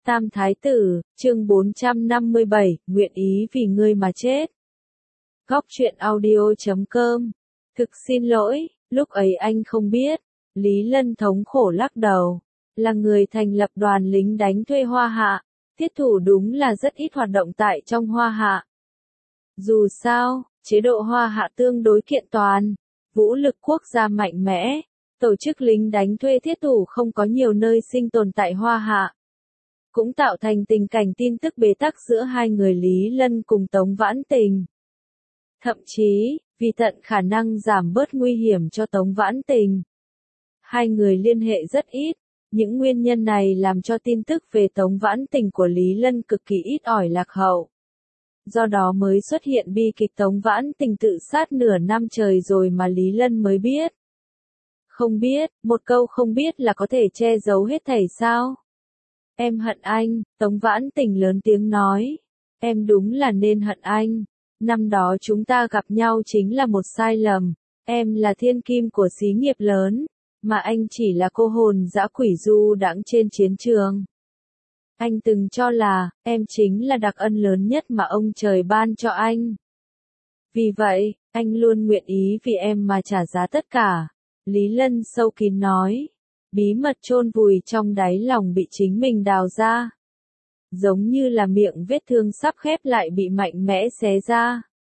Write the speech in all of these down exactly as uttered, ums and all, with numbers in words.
Tam Thái Tử, chương bốn trăm năm mươi bảy, nguyện ý vì ngươi mà chết. Góc truyện audio chấm com. Thực xin lỗi, lúc ấy anh không biết. Lý Lân thống khổ lắc đầu. Là người thành lập đoàn lính đánh thuê Hoa Hạ. Tiết Thủ đúng là rất ít hoạt động tại trong Hoa Hạ. Dù sao, chế độ Hoa Hạ tương đối kiện toàn. Vũ lực quốc gia mạnh mẽ. Tổ chức lính đánh thuê Thiết Thủ không có nhiều nơi sinh tồn tại Hoa Hạ. Cũng tạo thành tình cảnh tin tức bế tắc giữa hai người Lý Lân cùng Tống Vãn Tình. Thậm chí, vì tận khả năng giảm bớt nguy hiểm cho Tống Vãn Tình, hai người liên hệ rất ít. Những nguyên nhân này làm cho tin tức về Tống Vãn Tình của Lý Lân cực kỳ ít ỏi lạc hậu. Do đó mới xuất hiện bi kịch Tống Vãn Tình tự sát nửa năm trời rồi mà Lý Lân mới biết. Không biết, một câu không biết là có thể che giấu hết thảy sao? Em hận anh, Tống Vãn Tình lớn tiếng nói. Em đúng là nên hận anh. Năm đó chúng ta gặp nhau chính là một sai lầm. Em là thiên kim của xí nghiệp lớn, mà anh chỉ là cô hồn dã quỷ du đãng trên chiến trường. Anh từng cho là, em chính là đặc ân lớn nhất mà ông trời ban cho anh. Vì vậy, anh luôn nguyện ý vì em mà trả giá tất cả. Lý Lân sâu kín nói. Bí mật chôn vùi trong đáy lòng bị chính mình đào ra. Giống như là miệng vết thương sắp khép lại bị mạnh mẽ xé ra.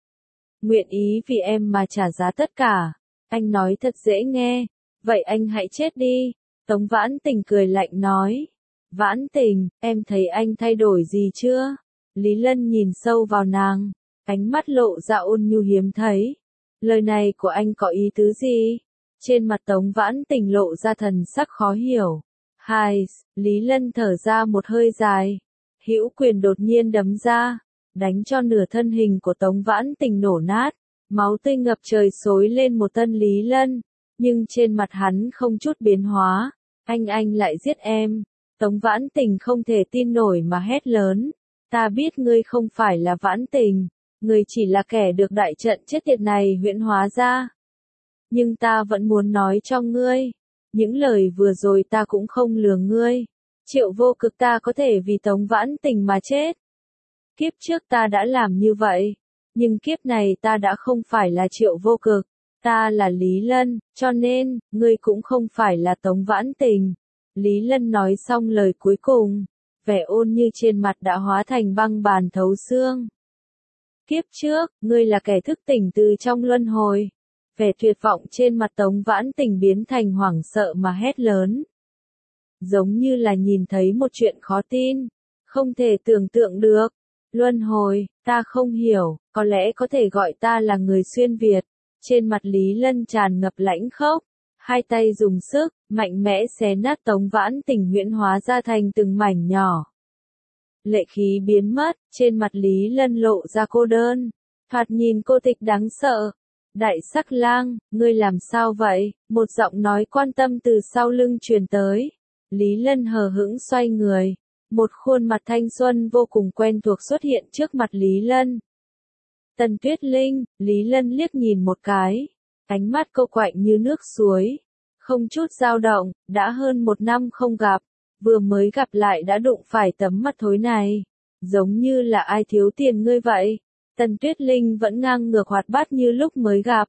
Nguyện ý vì em mà trả giá tất cả. Anh nói thật dễ nghe. Vậy anh hãy chết đi. Tống Vãn Tình cười lạnh nói. Vãn Tình, em thấy anh thay đổi gì chưa? Lý Lân nhìn sâu vào nàng. Ánh mắt lộ ra ôn nhu hiếm thấy. Lời này của anh có ý tứ gì? Trên mặt Tống Vãn Tình lộ ra thần sắc khó hiểu. Hai, Lý Lân thở ra một hơi dài. Hữu quyền đột nhiên đấm ra, đánh cho nửa thân hình của Tống Vãn Tình nổ nát. Máu tươi ngập trời xối lên một thân Lý Lân, nhưng trên mặt hắn không chút biến hóa. Anh anh lại giết em. Tống Vãn Tình không thể tin nổi mà hét lớn. Ta biết ngươi không phải là Vãn Tình, ngươi chỉ là kẻ được đại trận chết tiệt này huyễn hóa ra. Nhưng ta vẫn muốn nói cho ngươi, những lời vừa rồi ta cũng không lừa ngươi. Triệu Vô Cực ta có thể vì Tống Vãn Tình mà chết. Kiếp trước ta đã làm như vậy, nhưng kiếp này ta đã không phải là Triệu Vô Cực, ta là Lý Lân, cho nên, ngươi cũng không phải là Tống Vãn Tình. Lý Lân nói xong lời cuối cùng, vẻ ôn như trên mặt đã hóa thành băng bàn thấu xương. Kiếp trước, ngươi là kẻ thức tỉnh từ trong luân hồi. Vẻ tuyệt vọng trên mặt Tống Vãn Tình biến thành hoảng sợ mà hét lớn. Giống như là nhìn thấy một chuyện khó tin, không thể tưởng tượng được. Luân hồi, ta không hiểu, có lẽ có thể gọi ta là người xuyên Việt. Trên mặt Lý Lân tràn ngập lãnh khốc, hai tay dùng sức, mạnh mẽ xé nát Tống Vãn Tình huyễn hóa ra thành từng mảnh nhỏ. Lệ khí biến mất, trên mặt Lý Lân lộ ra cô đơn, thoạt nhìn cô tịch đáng sợ. Đại Sắc Lang, ngươi làm sao vậy? Một giọng nói quan tâm từ sau lưng truyền tới. Lý Lân hờ hững xoay người. Một khuôn mặt thanh xuân vô cùng quen thuộc xuất hiện trước mặt Lý Lân. Tần Tuyết Linh, Lý Lân liếc nhìn một cái. Ánh mắt cô quạnh như nước suối. Không chút dao động, đã hơn một năm không gặp. Vừa mới gặp lại đã đụng phải tấm mặt thối này. Giống như là ai thiếu tiền ngươi vậy. Tần Tuyết Linh vẫn ngang ngược hoạt bát như lúc mới gặp.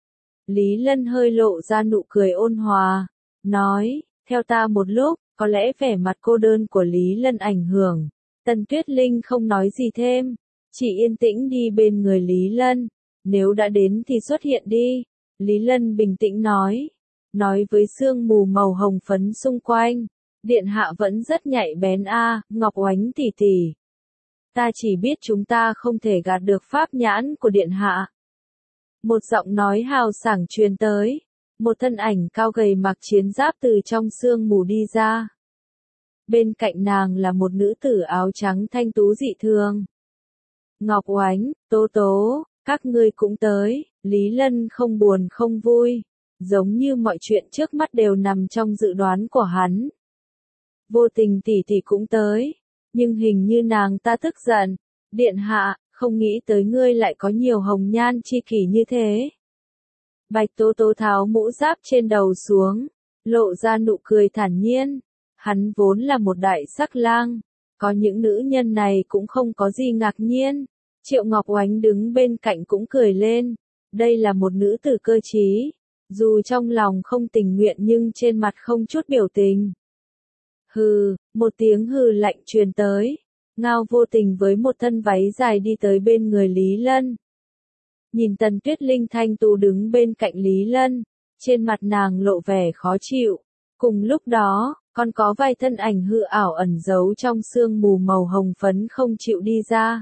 Lý Lân hơi lộ ra nụ cười ôn hòa, nói, theo ta một lúc, có lẽ vẻ mặt cô đơn của Lý Lân ảnh hưởng. Tần Tuyết Linh không nói gì thêm, chỉ yên tĩnh đi bên người Lý Lân. Nếu đã đến thì xuất hiện đi. Lý Lân bình tĩnh nói, nói với sương mù màu hồng phấn xung quanh. Điện hạ vẫn rất nhạy bén a, Ngọc Oánh tỷ tỷ. Ta chỉ biết chúng ta không thể gạt được pháp nhãn của điện hạ. Một giọng nói hào sảng truyền tới. Một thân ảnh cao gầy mặc chiến giáp từ trong sương mù đi ra. Bên cạnh nàng là một nữ tử áo trắng thanh tú dị thường. Ngọc Oánh, Tố Tố, các ngươi cũng tới. Lý Lân không buồn không vui. Giống như mọi chuyện trước mắt đều nằm trong dự đoán của hắn. Vô Tình tỷ tỷ cũng tới. Nhưng hình như nàng ta tức giận. Điện hạ, không nghĩ tới ngươi lại có nhiều hồng nhan chi kỷ như thế. Bạch Tố Tố tháo mũ giáp trên đầu xuống, lộ ra nụ cười thản nhiên. Hắn vốn là một đại sắc lang, Có những nữ nhân này cũng không có gì ngạc nhiên. Triệu Ngọc Oánh đứng bên cạnh cũng cười lên. Đây là một nữ tử cơ trí. Dù trong lòng không tình nguyện nhưng trên mặt không chút biểu tình. Hừ, một tiếng hừ lạnh truyền tới. Ngao Vô Tình với một thân váy dài đi tới bên người Lý Lân. Nhìn Tần Tuyết Linh thanh tú đứng bên cạnh Lý Lân, trên mặt nàng lộ vẻ khó chịu. Cùng lúc đó, còn có vài thân ảnh hư ảo ẩn giấu trong sương mù màu hồng phấn không chịu đi ra.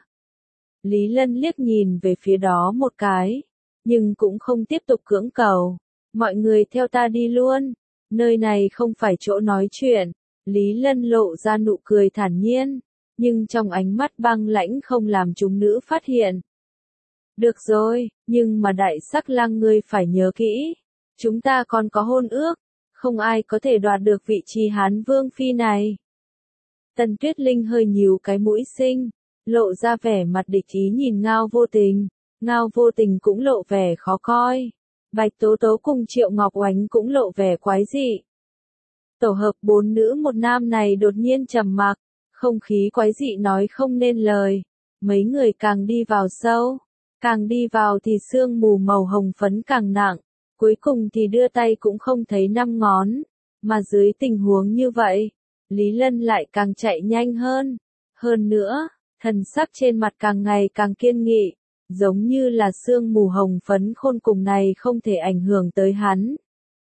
Lý Lân liếc nhìn về phía đó một cái, nhưng cũng không tiếp tục cưỡng cầu. Mọi người theo ta đi luôn, nơi này không phải chỗ nói chuyện. Lý Lân lộ ra nụ cười thản nhiên, nhưng trong ánh mắt băng lãnh không làm chúng nữ phát hiện. Được rồi, nhưng mà Đại Sắc Lang ngươi phải nhớ kỹ, chúng ta còn có hôn ước, không ai có thể đoạt được vị trí Hán Vương Phi này. Tần Tuyết Linh hơi nhíu cái mũi xinh, lộ ra vẻ mặt địch ý nhìn Ngao Vô Tình. Ngao Vô Tình cũng lộ vẻ khó coi. Bạch Tố Tố cùng Triệu Ngọc Oánh cũng lộ vẻ quái dị. Tổ hợp bốn nữ một nam này đột nhiên trầm mặc, không khí quái dị nói không nên lời. Mấy người càng đi vào sâu, càng đi vào thì sương mù màu hồng phấn càng nặng, cuối cùng thì đưa tay cũng không thấy năm ngón. Mà dưới tình huống như vậy, Lý Lân lại càng chạy nhanh hơn. Hơn nữa, thần sắc trên mặt càng ngày càng kiên nghị, giống như là sương mù hồng phấn khôn cùng này không thể ảnh hưởng tới hắn.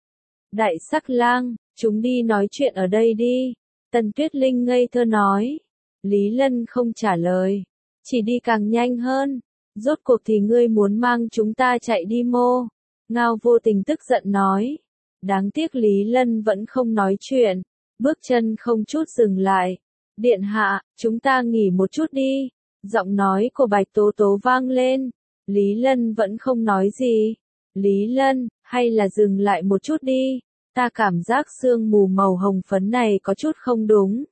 Đại Sắc Lang, chúng đi nói chuyện ở đây đi. Tần Tuyết Linh ngây thơ nói. Lý Lân không trả lời, chỉ đi càng nhanh hơn. Rốt cuộc thì ngươi muốn mang chúng ta chạy đi mô? Ngao Vô Tình tức giận nói. Đáng tiếc Lý Lân vẫn không nói chuyện, bước chân không chút dừng lại. Điện hạ, chúng ta nghỉ một chút đi. Giọng nói của Bạch Tố Tố vang lên. Lý Lân vẫn không nói gì. Lý Lân, hay là dừng lại một chút đi. Ta cảm giác sương mù màu hồng phấn này có chút không đúng.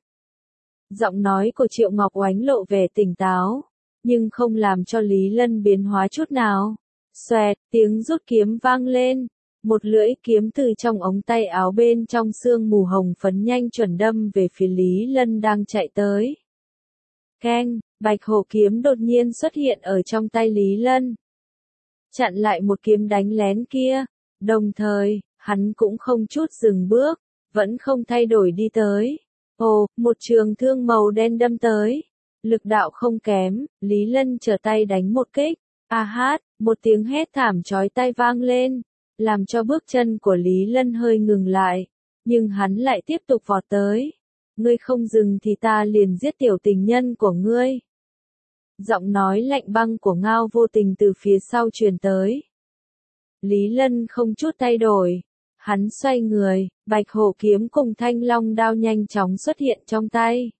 Giọng nói của Triệu Ngọc Oánh lộ vẻ tỉnh táo, nhưng không làm cho Lý Lân biến hóa chút nào. Xoẹt, tiếng rút kiếm vang lên. Một lưỡi kiếm từ trong ống tay áo bên trong sương mù hồng phấn nhanh chuẩn đâm về phía Lý Lân đang chạy tới. Keng, bạch hổ kiếm đột nhiên xuất hiện ở trong tay Lý Lân. Chặn lại một kiếm đánh lén kia, đồng thời, hắn cũng không chút dừng bước, vẫn không thay đổi đi tới. Ồ, một trường thương màu đen đâm tới. Lực đạo không kém, Lý Lân trở tay đánh một kích. A hát, một tiếng hét thảm chói tai vang lên, làm cho bước chân của Lý Lân hơi ngừng lại, nhưng hắn lại tiếp tục vọt tới. Ngươi không dừng thì ta liền giết tiểu tình nhân của ngươi. Giọng nói lạnh băng của Ngao Vô Tình từ phía sau truyền tới. Lý Lân không chút thay đổi. Hắn xoay người, bạch hổ kiếm cùng thanh long đao nhanh chóng xuất hiện trong tay.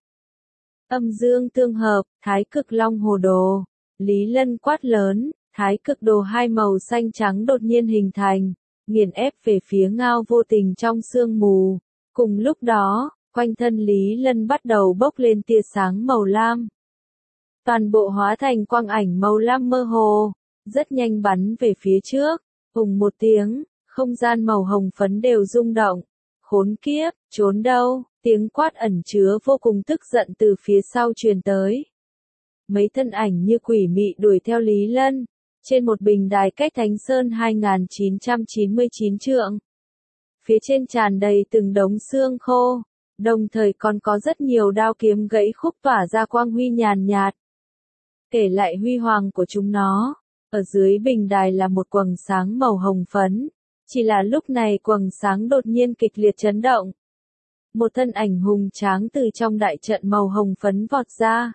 Âm dương tương hợp, thái cực long hồ đồ. Lý Lân quát lớn, thái cực đồ hai màu xanh trắng đột nhiên hình thành, nghiền ép về phía Ngao Vô Tình trong sương mù. Cùng lúc đó, quanh thân Lý Lân bắt đầu bốc lên tia sáng màu lam. Toàn bộ hóa thành quang ảnh màu lam mơ hồ, rất nhanh bắn về phía trước. Hùng một tiếng, không gian màu hồng phấn đều rung động. Khốn kiếp, trốn đâu? Tiếng quát ẩn chứa vô cùng tức giận từ phía sau truyền tới. Mấy thân ảnh như quỷ mị đuổi theo Lý Lân, trên một bình đài cách Thánh Sơn hai nghìn chín trăm chín mươi chín trượng. Phía trên tràn đầy từng đống xương khô, đồng thời còn có rất nhiều đao kiếm gãy khúc tỏa ra quang huy nhàn nhạt. Kể lại huy hoàng của chúng nó, ở dưới bình đài là một quầng sáng màu hồng phấn, chỉ là lúc này quầng sáng đột nhiên kịch liệt chấn động. Một thân ảnh hùng tráng từ trong đại trận màu hồng phấn vọt ra.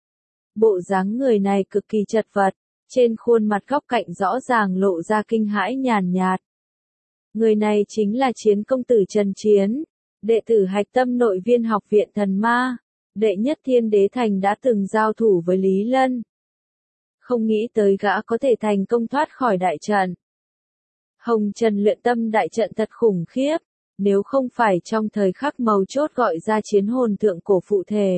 Bộ dáng người này cực kỳ chật vật, trên khuôn mặt góc cạnh rõ ràng lộ ra kinh hãi nhàn nhạt. Người này chính là Chiến công tử Trần Chiến, đệ tử hạch tâm nội viên học viện thần ma, đệ nhất thiên đế thành đã từng giao thủ với Lý Lân. Không nghĩ tới gã có thể thành công thoát khỏi đại trận. Hồng Trần luyện tâm đại trận thật khủng khiếp, nếu không phải trong thời khắc mấu chốt gọi ra chiến hồn thượng cổ phụ thể.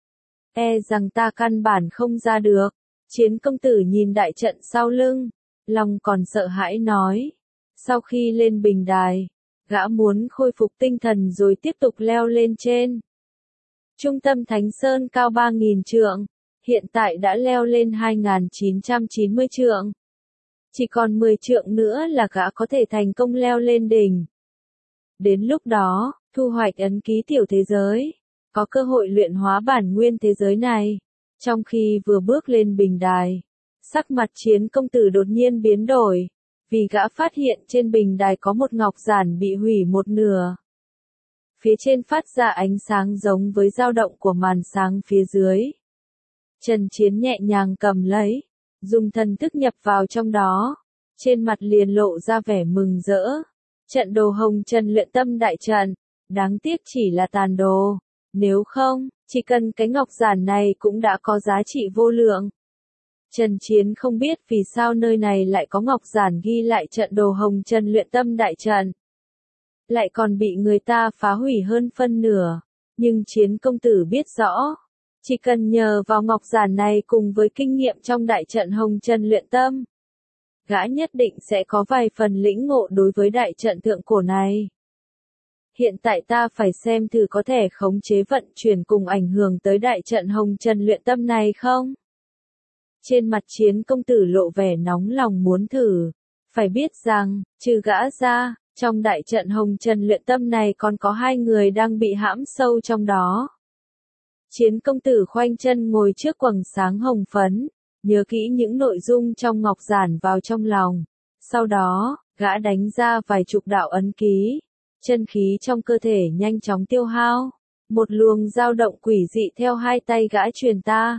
E rằng ta căn bản không ra được. Chiến công tử nhìn đại trận sau lưng, lòng còn sợ hãi nói. Sau khi lên bình đài, gã muốn khôi phục tinh thần rồi tiếp tục leo lên trên. Trung tâm Thánh Sơn cao ba nghìn trượng, hiện tại đã leo lên hai nghìn chín trăm chín mươi trượng. Chỉ còn mười trượng nữa là gã có thể thành công leo lên đỉnh. Đến lúc đó, thu hoạch ấn ký tiểu thế giới, có cơ hội luyện hóa bản nguyên thế giới này. Trong khi vừa bước lên bình đài, sắc mặt Chiến công tử đột nhiên biến đổi, vì gã phát hiện trên bình đài có một ngọc giản bị hủy một nửa. Phía trên phát ra ánh sáng giống với dao động của màn sáng phía dưới. Trần Chiến nhẹ nhàng cầm lấy, dùng thần thức nhập vào trong đó, trên mặt liền lộ ra vẻ mừng rỡ. Trận đồ hồng trần luyện tâm đại trận, đáng tiếc chỉ là tàn đồ, nếu không, chỉ cần cái ngọc giản này cũng đã có giá trị vô lượng. Trần Chiến không biết vì sao nơi này lại có ngọc giản ghi lại trận đồ hồng trần luyện tâm đại trận. Lại còn bị người ta phá hủy hơn phân nửa, nhưng Chiến công tử biết rõ, chỉ cần nhờ vào ngọc giản này cùng với kinh nghiệm trong đại trận hồng trần luyện tâm, gã nhất định sẽ có vài phần lĩnh ngộ đối với đại trận thượng cổ này. Hiện tại ta phải xem thử có thể khống chế vận chuyển cùng ảnh hưởng tới đại trận hồng trần luyện tâm này không? Trên mặt Chiến công tử lộ vẻ nóng lòng muốn thử. Phải biết rằng, trừ gã ra, trong đại trận hồng trần luyện tâm này còn có hai người đang bị hãm sâu trong đó. Chiến công tử khoanh chân ngồi trước quầng sáng hồng phấn, nhớ kỹ những nội dung trong ngọc giản vào trong lòng. Sau đó, gã đánh ra vài chục đạo ấn ký. Chân khí trong cơ thể nhanh chóng tiêu hao. Một luồng dao động quỷ dị theo hai tay gã truyền ta.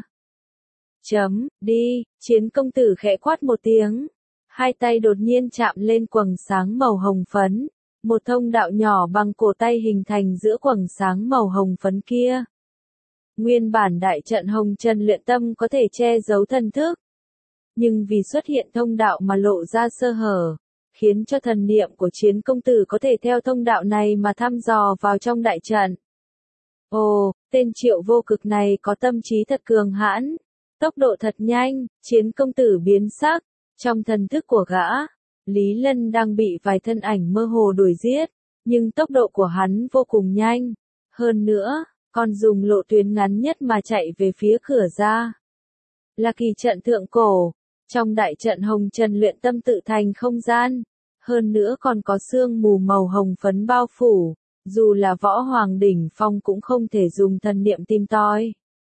Chấm, đi, Chiến công tử khẽ quát một tiếng. Hai tay đột nhiên chạm lên quầng sáng màu hồng phấn. Một thông đạo nhỏ bằng cổ tay hình thành giữa quầng sáng màu hồng phấn kia. Nguyên bản đại trận hồng trần luyện tâm có thể che giấu thần thức. Nhưng vì xuất hiện thông đạo mà lộ ra sơ hở, khiến cho thần niệm của Chiến công tử có thể theo thông đạo này mà thăm dò vào trong đại trận. Ồ, tên Triệu Vô Cực này có tâm trí thật cường hãn, tốc độ thật nhanh. Chiến công tử biến sắc, trong thần thức của gã, Lý Lân đang bị vài thân ảnh mơ hồ đuổi giết, nhưng tốc độ của hắn vô cùng nhanh, hơn nữa, còn dùng lộ tuyến ngắn nhất mà chạy về phía cửa ra. Là kỳ trận thượng cổ, trong đại trận hồng trần luyện tâm tự thành không gian, hơn nữa còn có sương mù màu hồng phấn bao phủ, dù là võ hoàng đỉnh phong cũng không thể dùng thần niệm tìm tòi.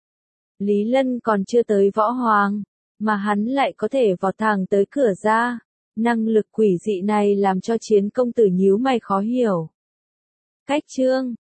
Lý Lân còn chưa tới võ hoàng, mà hắn lại có thể vọt thẳng tới cửa ra. Năng lực quỷ dị này làm cho Chiến công tử nhíu mày khó hiểu. Cách chương